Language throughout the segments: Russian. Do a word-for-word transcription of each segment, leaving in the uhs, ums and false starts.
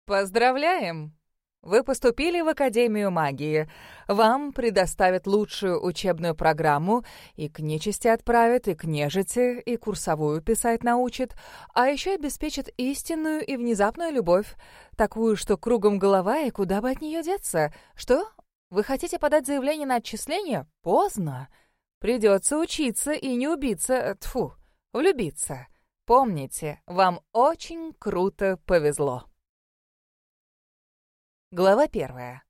Поздравляем! Вы поступили в Академию магии. Вам предоставят лучшую учебную программу, и к нечисти отправят, и к нежити, и курсовую писать научат, а еще обеспечат истинную и внезапную любовь, такую, что кругом голова и куда бы от нее деться. Что? Вы хотите подать заявление на отчисление? Поздно. Придется учиться и не убиться, тьфу, влюбиться. Помните, вам очень круто повезло. Глава первая.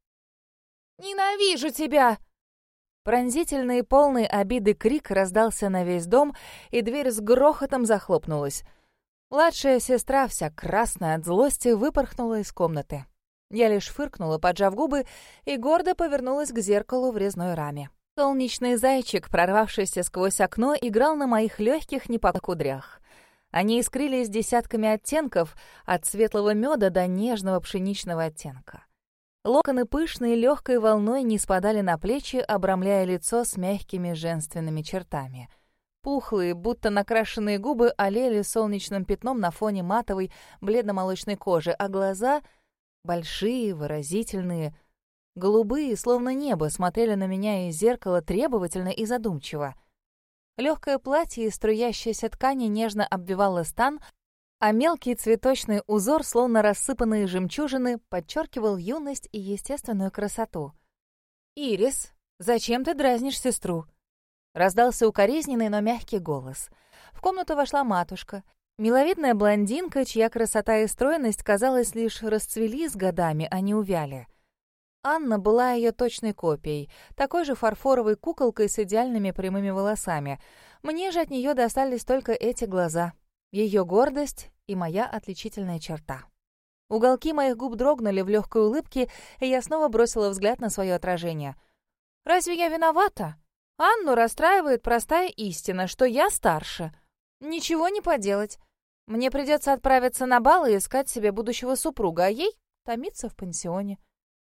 «Ненавижу тебя!» Пронзительный и полный обиды крик раздался на весь дом, и дверь с грохотом захлопнулась. Младшая сестра, вся красная от злости, выпорхнула из комнаты. Я лишь фыркнула, поджав губы, и гордо повернулась к зеркалу в резной раме. Солнечный зайчик, прорвавшийся сквозь окно, играл на моих легких непокудрях. Они искрились десятками оттенков, от светлого меда до нежного пшеничного оттенка. Локоны пышной легкой волной не спадали на плечи, обрамляя лицо с мягкими женственными чертами. Пухлые, будто накрашенные губы олели солнечным пятном на фоне матовой бледно-молочной кожи, а глаза — большие, выразительные, голубые, словно небо, смотрели на меня из зеркала требовательно и задумчиво. Легкое платье из струящейся ткани нежно обвивало стан, а мелкий цветочный узор, словно рассыпанные жемчужины, подчеркивал юность и естественную красоту. «Ирис, зачем ты дразнишь сестру?» Раздался укоризненный, но мягкий голос. В комнату вошла матушка. Миловидная блондинка, чья красота и стройность, казалось, лишь расцвели с годами, а не увяли. Анна была ее точной копией, такой же фарфоровой куколкой с идеальными прямыми волосами. Мне же от нее достались только эти глаза. Ее гордость и моя отличительная черта. Уголки моих губ дрогнули в легкой улыбке, и я снова бросила взгляд на свое отражение. «Разве я виновата? Анну расстраивает простая истина, что я старше. Ничего не поделать. Мне придется отправиться на бал и искать себе будущего супруга, а ей томиться в пансионе».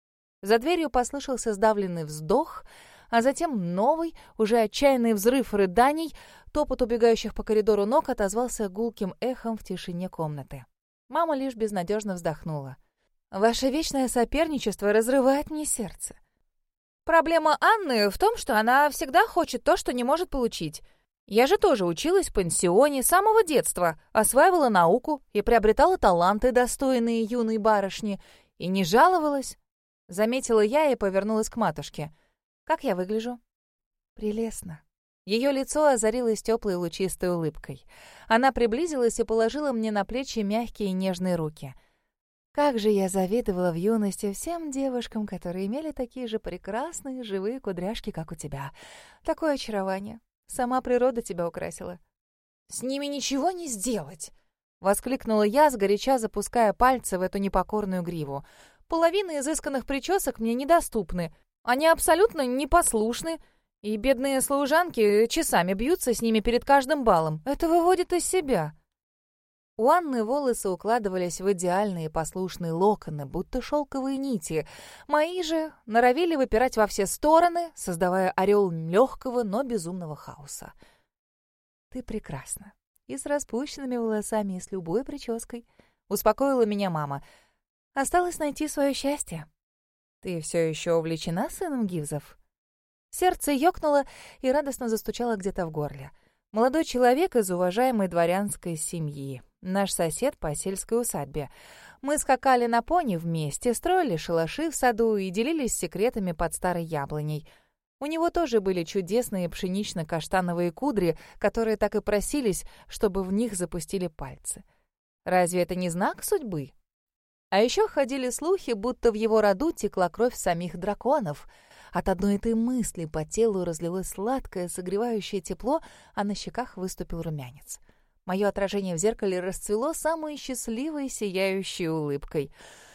За дверью послышался сдавленный вздох, а затем новый, уже отчаянный взрыв рыданий. Топот убегающих по коридору ног отозвался гулким эхом в тишине комнаты. Мама лишь безнадежно вздохнула. «Ваше вечное соперничество разрывает мне сердце. Проблема Анны в том, что она всегда хочет то, что не может получить. Я же тоже училась в пансионе с самого детства, осваивала науку и приобретала таланты, достойные юной барышни, и не жаловалась». Заметила я и повернулась к матушке. «Как я выгляжу?» «Прелестно». Ее лицо озарилось теплой лучистой улыбкой. Она приблизилась и положила мне на плечи мягкие и нежные руки. Как же я завидовала в юности всем девушкам, которые имели такие же прекрасные живые кудряшки, как у тебя. Такое очарование. Сама природа тебя украсила. «С ними ничего не сделать!» — воскликнула я, сгоряча запуская пальцы в эту непокорную гриву. «Половина изысканных причесок мне недоступны. Они абсолютно непослушны, и бедные служанки часами бьются с ними перед каждым балом. Это выводит из себя». У Анны волосы укладывались в идеальные послушные локоны, будто шелковые нити. Мои же норовили выпирать во все стороны, создавая орел легкого, но безумного хаоса. «Ты прекрасна. И с распущенными волосами, и с любой прической», — успокоила меня мама. «Осталось найти свое счастье». «Ты все еще увлечена сыном Гивзов?» Сердце ёкнуло и радостно застучало где-то в горле. Молодой человек из уважаемой дворянской семьи. Наш сосед по сельской усадьбе. Мы скакали на пони вместе, строили шалаши в саду и делились секретами под старой яблоней. У него тоже были чудесные пшенично-каштановые кудри, которые так и просились, чтобы в них запустили пальцы. Разве это не знак судьбы? А еще ходили слухи, будто в его роду текла кровь самих драконов. От одной этой мысли по телу разлилось сладкое, согревающее тепло, а на щеках выступил румянец. Мое отражение в зеркале расцвело самой счастливой, сияющей улыбкой.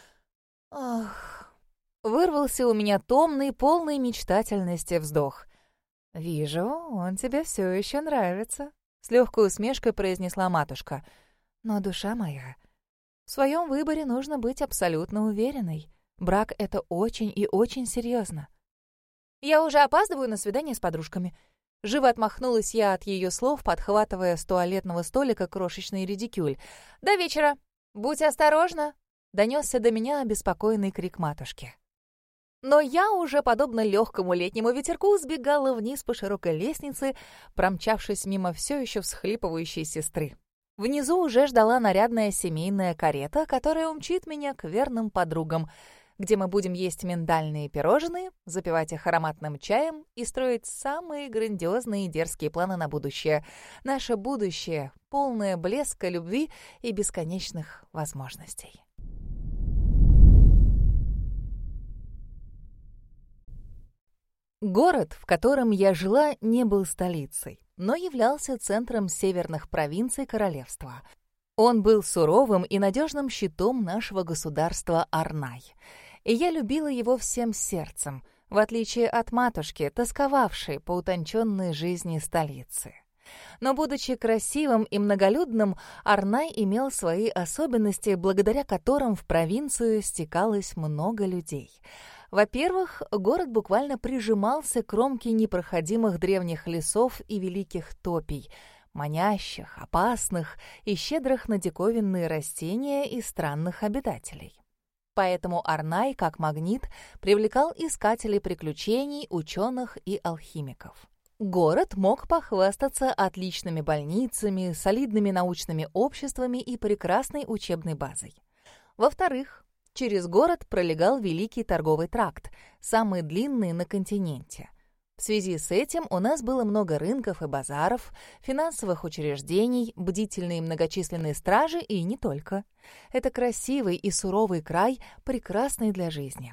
«Ах!» — вырвался у меня томный, полный мечтательности вздох. «Вижу, он тебе все еще нравится», — с легкой усмешкой произнесла матушка. «Но, душа моя, в своем выборе нужно быть абсолютно уверенной. Брак — это очень и очень серьезно». «Я уже опаздываю на свидание с подружками». Живо отмахнулась я от ее слов, подхватывая с туалетного столика крошечный редикюль. «До вечера! Будь осторожна!» донесся до меня обеспокоенный крик матушки. Но я уже, подобно легкому летнему ветерку, сбегала вниз по широкой лестнице, промчавшись мимо все еще всхлипывающей сестры. Внизу уже ждала нарядная семейная карета, которая умчит меня к верным подругам, где мы будем есть миндальные пирожные, запивать их ароматным чаем и строить самые грандиозные и дерзкие планы на будущее. Наше будущее, полное блеска, любви и бесконечных возможностей. Город, в котором я жила, не был столицей, но являлся центром северных провинций королевства. Он был суровым и надежным щитом нашего государства Арнай. И я любила его всем сердцем, в отличие от матушки, тосковавшей по утонченной жизни столицы. Но, будучи красивым и многолюдным, Арнай имел свои особенности, благодаря которым в провинцию стекалось много людей. Во-первых, город буквально прижимался к кромке непроходимых древних лесов и великих топий, манящих, опасных и щедрых на диковинные растения и странных обитателей. Поэтому Арнай, как магнит, привлекал искателей приключений, ученых и алхимиков. Город мог похвастаться отличными больницами, солидными научными обществами и прекрасной учебной базой. Во-вторых, через город пролегал Великий торговый тракт, самый длинный на континенте. В связи с этим у нас было много рынков и базаров, финансовых учреждений, бдительные многочисленные стражи и не только. Это красивый и суровый край, прекрасный для жизни.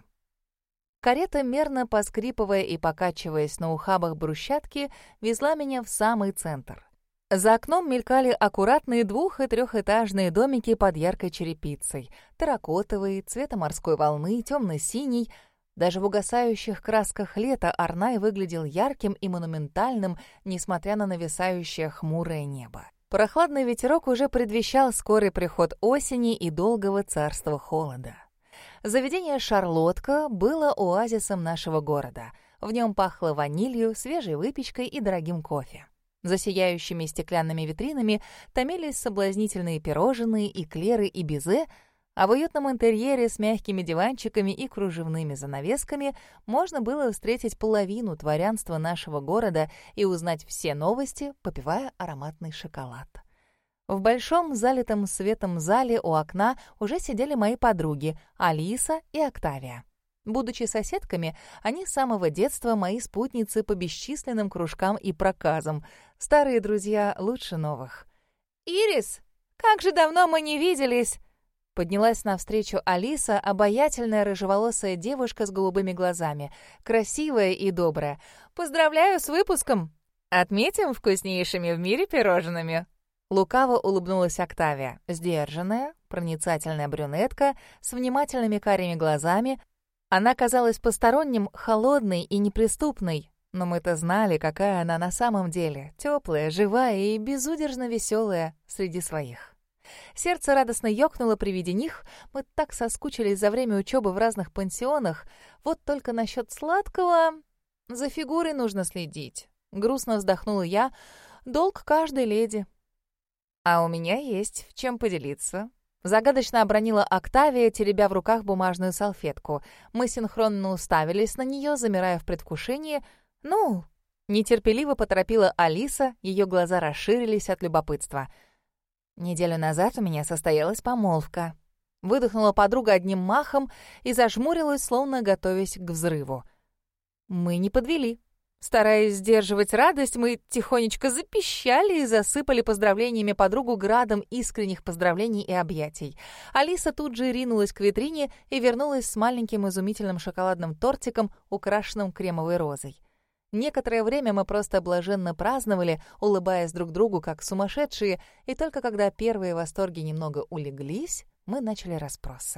Карета, мерно поскрипывая и покачиваясь на ухабах брусчатки, везла меня в самый центр. За окном мелькали аккуратные двух- и трехэтажные домики под яркой черепицей, терракотовые, цвета морской волны, темно-синий. Даже в угасающих красках лета Арнай выглядел ярким и монументальным, несмотря на нависающее хмурое небо. Прохладный ветерок уже предвещал скорый приход осени и долгого царства холода. Заведение «Шарлотка» было оазисом нашего города. В нем пахло ванилью, свежей выпечкой и дорогим кофе. За сияющими стеклянными витринами томились соблазнительные пирожные, эклеры и безе, а в уютном интерьере с мягкими диванчиками и кружевными занавесками можно было встретить половину дворянства нашего города и узнать все новости, попивая ароматный шоколад. В большом залитом светом зале у окна уже сидели мои подруги Алиса и Октавия. Будучи соседками, они с самого детства мои спутницы по бесчисленным кружкам и проказам. Старые друзья лучше новых. «Ирис, как же давно мы не виделись!» Поднялась навстречу Алиса, обаятельная рыжеволосая девушка с голубыми глазами, красивая и добрая. «Поздравляю с выпуском! Отметим вкуснейшими в мире пирожными!» Лукаво улыбнулась Октавия, сдержанная, проницательная брюнетка с внимательными карими глазами. Она казалась посторонним, холодной и неприступной, но мы-то знали, какая она на самом деле, теплая, живая и безудержно веселая среди своих. Сердце радостно ёкнуло при виде них, мы так соскучились за время учебы в разных пансионах, вот только насчет сладкого за фигурой нужно следить. Грустно вздохнула я, долг каждой леди. «А у меня есть в чем поделиться», — загадочно обронила Октавия, теребя в руках бумажную салфетку. Мы синхронно уставились на нее, замирая в предвкушении. «Ну?» — нетерпеливо поторопила Алиса, ее глаза расширились от любопытства. «Неделю назад у меня состоялась помолвка». Выдохнула подруга одним махом и зажмурилась, словно готовясь к взрыву. Мы не подвели. Стараясь сдерживать радость, мы тихонечко запищали и засыпали поздравлениями подругу градом искренних поздравлений и объятий. Алиса тут же ринулась к витрине и вернулась с маленьким изумительным шоколадным тортиком, украшенным кремовой розой. Некоторое время мы просто блаженно праздновали, улыбаясь друг другу как сумасшедшие, и только когда первые восторги немного улеглись, мы начали расспросы.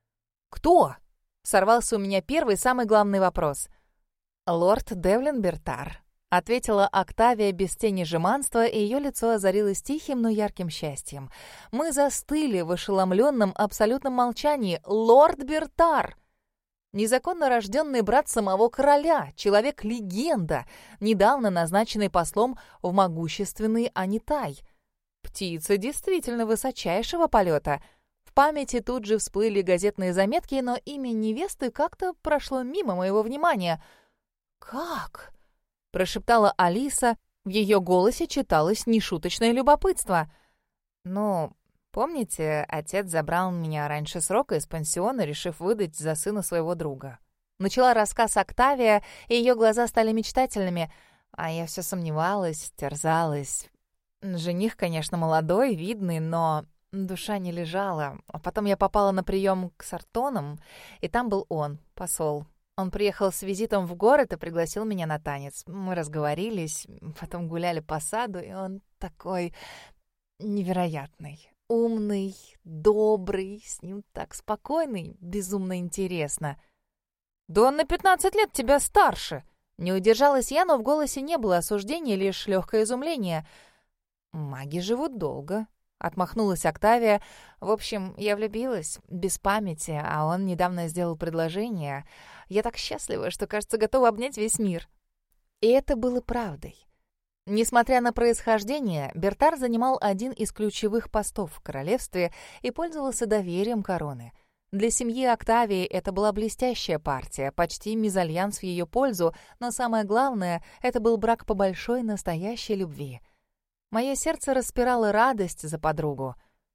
«Кто?» — сорвался у меня первый, самый главный вопрос. «Лорд Девлин Бертар», — ответила Октавия без тени жеманства, и ее лицо озарилось тихим, но ярким счастьем. Мы застыли в ошеломленном абсолютном молчании. «Лорд Бертар!» Незаконно рожденный брат самого короля, человек-легенда, недавно назначенный послом в могущественный Анитай. Птица действительно высочайшего полета. В памяти тут же всплыли газетные заметки, но имя невесты как-то прошло мимо моего внимания. «Как?» — прошептала Алиса. В ее голосе читалось нешуточное любопытство. «Ну, помните, отец забрал меня раньше срока из пансиона, решив выдать за сына своего друга?» Начала рассказ Октавия, и ее глаза стали мечтательными, а я все сомневалась, терзалась. Жених, конечно, молодой, видный, но душа не лежала. А потом я попала на прием к Сартонам, и там был он, посол. Он приехал с визитом в город и пригласил меня на танец. Мы разговорились, потом гуляли по саду, и он такой невероятный, умный, добрый, с ним так спокойно, безумно интересно. «Да он на пятнадцать лет тебя старше!» Не удержалась я, но в голосе не было осуждения, лишь легкое изумление. «Маги живут долго», — отмахнулась Октавия. «В общем, я влюбилась, без памяти, а он недавно сделал предложение. Я так счастлива, что, кажется, готова обнять весь мир». И это было правдой. Несмотря на происхождение, Бертар занимал один из ключевых постов в королевстве и пользовался доверием короны. Для семьи Октавии это была блестящая партия, почти мезальянс в ее пользу, но самое главное — это был брак по большой настоящей любви. Мое сердце распирало радость за подругу.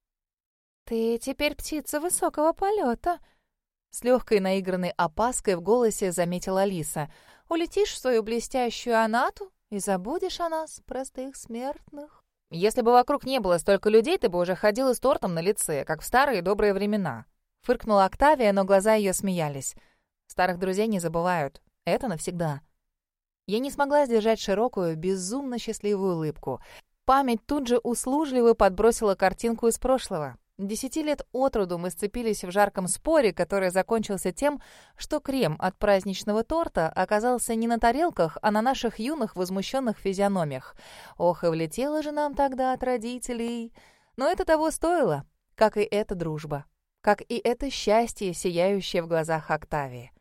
«Ты теперь птица высокого полета», — с легкой наигранной опаской в голосе заметила Алиса. «Улетишь в свою блестящую Анату и забудешь о нас, простых смертных». «Если бы вокруг не было столько людей, ты бы уже ходила с тортом на лице, как в старые добрые времена», — фыркнула Октавия, но глаза ее смеялись. «Старых друзей не забывают. Это навсегда». Я не смогла сдержать широкую, безумно счастливую улыбку. Память тут же услужливо подбросила картинку из прошлого. Десяти лет от роду мы сцепились в жарком споре, который закончился тем, что крем от праздничного торта оказался не на тарелках, а на наших юных возмущенных физиономиях. Ох, и влетела же нам тогда от родителей. Но это того стоило, как и эта дружба, как и это счастье, сияющее в глазах Октавии.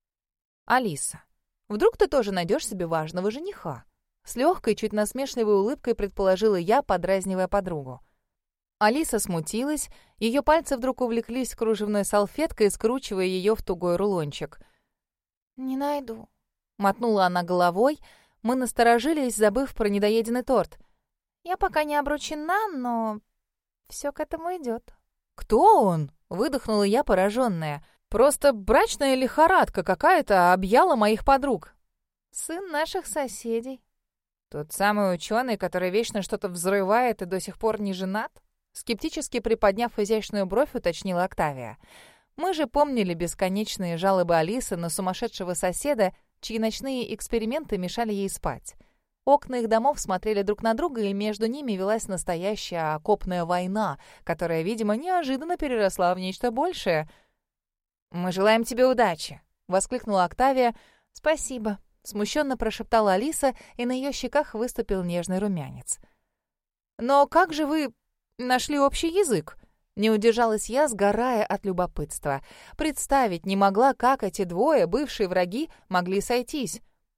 «Алиса, вдруг ты тоже найдешь себе важного жениха?» С легкой, чуть насмешливой улыбкой предположила я, подразнивая подругу. Алиса смутилась, ее пальцы вдруг увлеклись кружевной салфеткой, скручивая ее в тугой рулончик. «Не найду», — мотнула она головой. Мы насторожились, забыв про недоеденный торт. «Я пока не обручена, но все к этому идет». «Кто он?» — выдохнула я, пораженная. «Просто брачная лихорадка какая-то объяла моих подруг». «Сын наших соседей». «Тот самый ученый, который вечно что-то взрывает и до сих пор не женат?» Скептически приподняв изящную бровь, уточнила Октавия. Мы же помнили бесконечные жалобы Алисы на сумасшедшего соседа, чьи ночные эксперименты мешали ей спать. Окна их домов смотрели друг на друга, и между ними велась настоящая окопная война, которая, видимо, неожиданно переросла в нечто большее. «Мы желаем тебе удачи!» — воскликнула Октавия. «Спасибо!» — смущенно прошептала Алиса, и на ее щеках выступил нежный румянец. «Но как же вы нашли общий язык?» Не удержалась я, сгорая от любопытства. Представить не могла, как эти двое, бывшие враги, могли сойтись.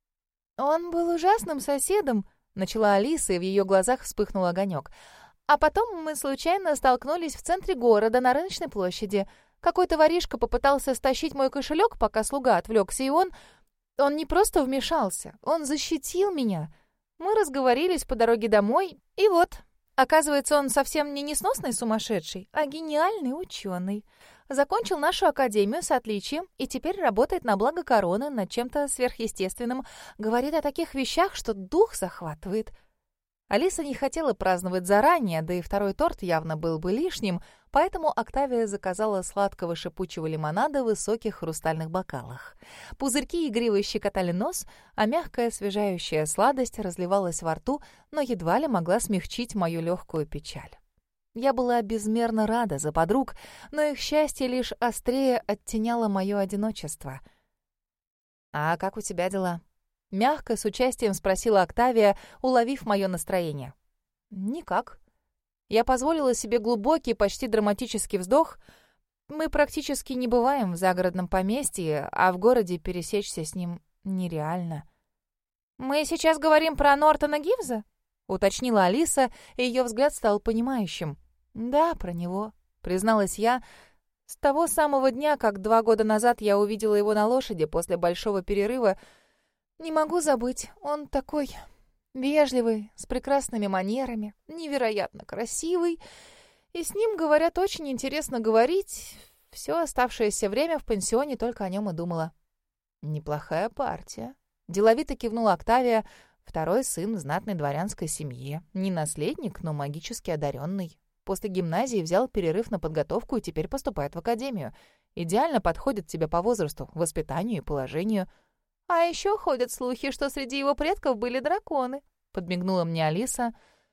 «Он был ужасным соседом», — начала Алиса, и в ее глазах вспыхнул огонек. «А потом мы случайно столкнулись в центре города на рыночной площади. Какой-то воришка попытался стащить мой кошелек, пока слуга отвлекся, и он... Он не просто вмешался, он защитил меня. Мы разговорились по дороге домой, и вот... Оказывается, он совсем не несносный сумасшедший, а гениальный ученый. Закончил нашу академию с отличием и теперь работает на благо короны над чем-то сверхъестественным. Говорит о таких вещах, что дух захватывает». Алиса не хотела праздновать заранее, да и второй торт явно был бы лишним, поэтому Октавия заказала сладкого шипучего лимонада в высоких хрустальных бокалах. Пузырьки игриво щекотали нос, а мягкая освежающая сладость разливалась во рту, но едва ли могла смягчить мою легкую печаль. Я была безмерно рада за подруг, но их счастье лишь острее оттеняло мое одиночество. «А как у тебя дела?» Мягко, с участием спросила Октавия, уловив мое настроение. «Никак». Я позволила себе глубокий, почти драматический вздох. Мы практически не бываем в загородном поместье, а в городе пересечься с ним нереально. «Мы сейчас говорим про Нортона Гивза?» — уточнила Алиса, и ее взгляд стал понимающим. «Да, про него», — призналась я. С того самого дня, как два года назад я увидела его на лошади после большого перерыва, не могу забыть. Он такой вежливый, с прекрасными манерами, невероятно красивый. И с ним, говорят, очень интересно говорить. Все оставшееся время в пансионе только о нем и думала. «Неплохая партия», — деловито кивнула Октавия. «Второй сын в знатной дворянской семье. Не наследник, но магически одаренный. После гимназии взял перерыв на подготовку и теперь поступает в академию. Идеально подходит тебе по возрасту, воспитанию и положению. А еще ходят слухи, что среди его предков были драконы», — подмигнула мне Алиса.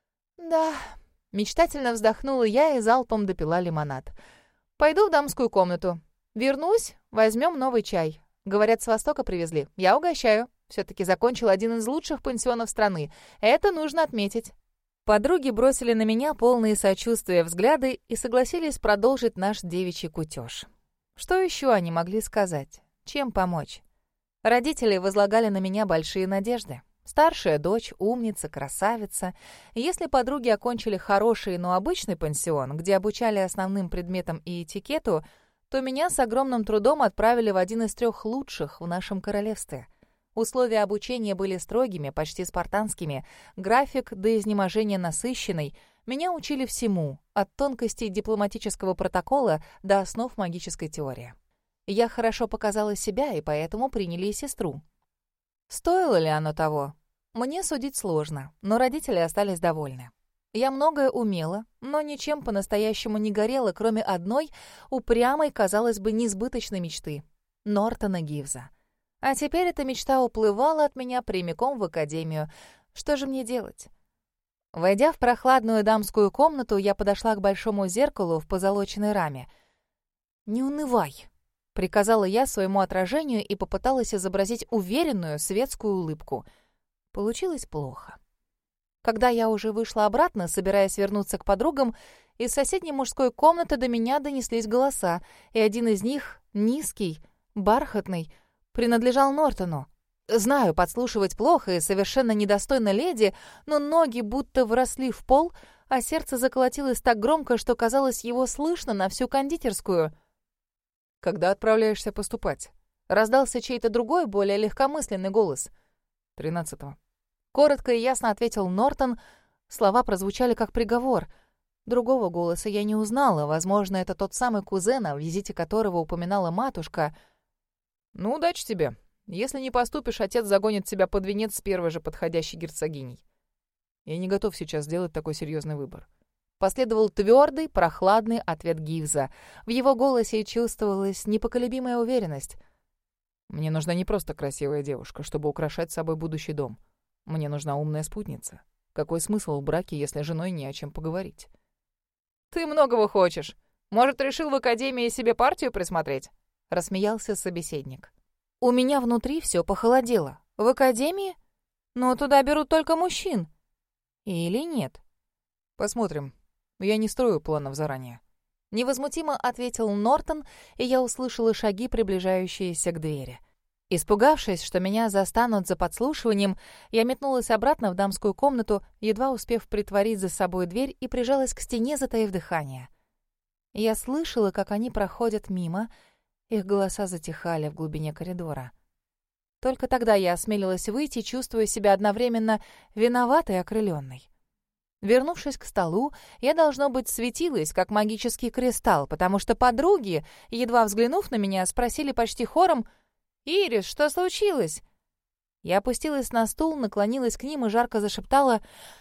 «Да», — мечтательно вздохнула я и залпом допила лимонад. «Пойду в дамскую комнату. Вернусь, возьмем новый чай. Говорят, с Востока привезли. Я угощаю. Все-таки закончил один из лучших пансионов страны. Это нужно отметить». Подруги бросили на меня полные сочувствия взгляды и согласились продолжить наш девичий кутеж. Что еще они могли сказать? Чем помочь? Родители возлагали на меня большие надежды. Старшая дочь — умница, красавица. Если подруги окончили хороший, но обычный пансион, где обучали основным предметам и этикету, то меня с огромным трудом отправили в один из трех лучших в нашем королевстве. Условия обучения были строгими, почти спартанскими, график до изнеможения насыщенный. Меня учили всему, от тонкостей дипломатического протокола до основ магической теории. Я хорошо показала себя, и поэтому приняли и сестру. Стоило ли оно того? Мне судить сложно, но родители остались довольны. Я многое умела, но ничем по-настоящему не горела, кроме одной упрямой, казалось бы, несбыточной мечты — Нортона Гивза. А теперь эта мечта уплывала от меня прямиком в академию. Что же мне делать? Войдя в прохладную дамскую комнату, я подошла к большому зеркалу в позолоченной раме. «Не унывай», — приказала я своему отражению и попыталась изобразить уверенную светскую улыбку. Получилось плохо. Когда я уже вышла обратно, собираясь вернуться к подругам, из соседней мужской комнаты до меня донеслись голоса, и один из них, низкий, бархатный, принадлежал Нортону. Знаю, подслушивать плохо и совершенно недостойно леди, но ноги будто вросли в пол, а сердце заколотилось так громко, что казалось, его слышно на всю кондитерскую. «Когда отправляешься поступать?» Раздался чей-то другой, более легкомысленный голос. «Тринадцатого». Коротко и ясно ответил Нортон. Слова прозвучали как приговор. Другого голоса я не узнала. Возможно, это тот самый кузен, о визите которого упоминала матушка. «Ну, удачи тебе. Если не поступишь, отец загонит тебя под венец с первой же подходящей герцогиней. Я не готов сейчас сделать такой серьезный выбор». Последовал твердый, прохладный ответ Гивза. В его голосе чувствовалась непоколебимая уверенность. «Мне нужна не просто красивая девушка, чтобы украшать собой будущий дом. Мне нужна умная спутница. Какой смысл в браке, если с женой не о чем поговорить?» «Ты многого хочешь. Может, решил в академии себе партию присмотреть?» — рассмеялся собеседник. У меня внутри все похолодело. В академии? Но туда берут только мужчин. Или нет? Посмотрим. Я не строю планов заранее. Невозмутимо ответил Нортон, и я услышала шаги, приближающиеся к двери. Испугавшись, что меня застанут за подслушиванием, я метнулась обратно в дамскую комнату, едва успев притворить за собой дверь, и прижалась к стене, затаив дыхание. Я слышала, как они проходят мимо. Их голоса затихали в глубине коридора. Только тогда я осмелилась выйти, чувствуя себя одновременно виноватой и окрылённой. Вернувшись к столу, я, должно быть, светилась, как магический кристалл, потому что подруги, едва взглянув на меня, спросили почти хором: «Ирис, что случилось?» Я опустилась на стул, наклонилась к ним и жарко зашептала: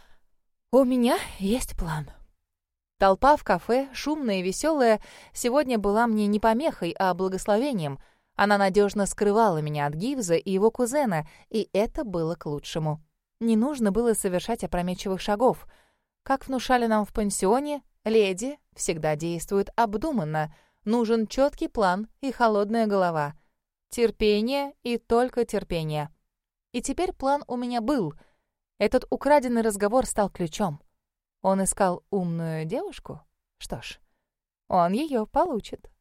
«У меня есть план». Толпа в кафе, шумная и веселая, сегодня была мне не помехой, а благословением. Она надежно скрывала меня от Гивза и его кузена, и это было к лучшему. Не нужно было совершать опрометчивых шагов. Как внушали нам в пансионе, леди всегда действуют обдуманно. Нужен четкий план и холодная голова. Терпение и только терпение. И теперь план у меня был. Этот украденный разговор стал ключом. Он искал умную девушку? Что ж, он ее получит.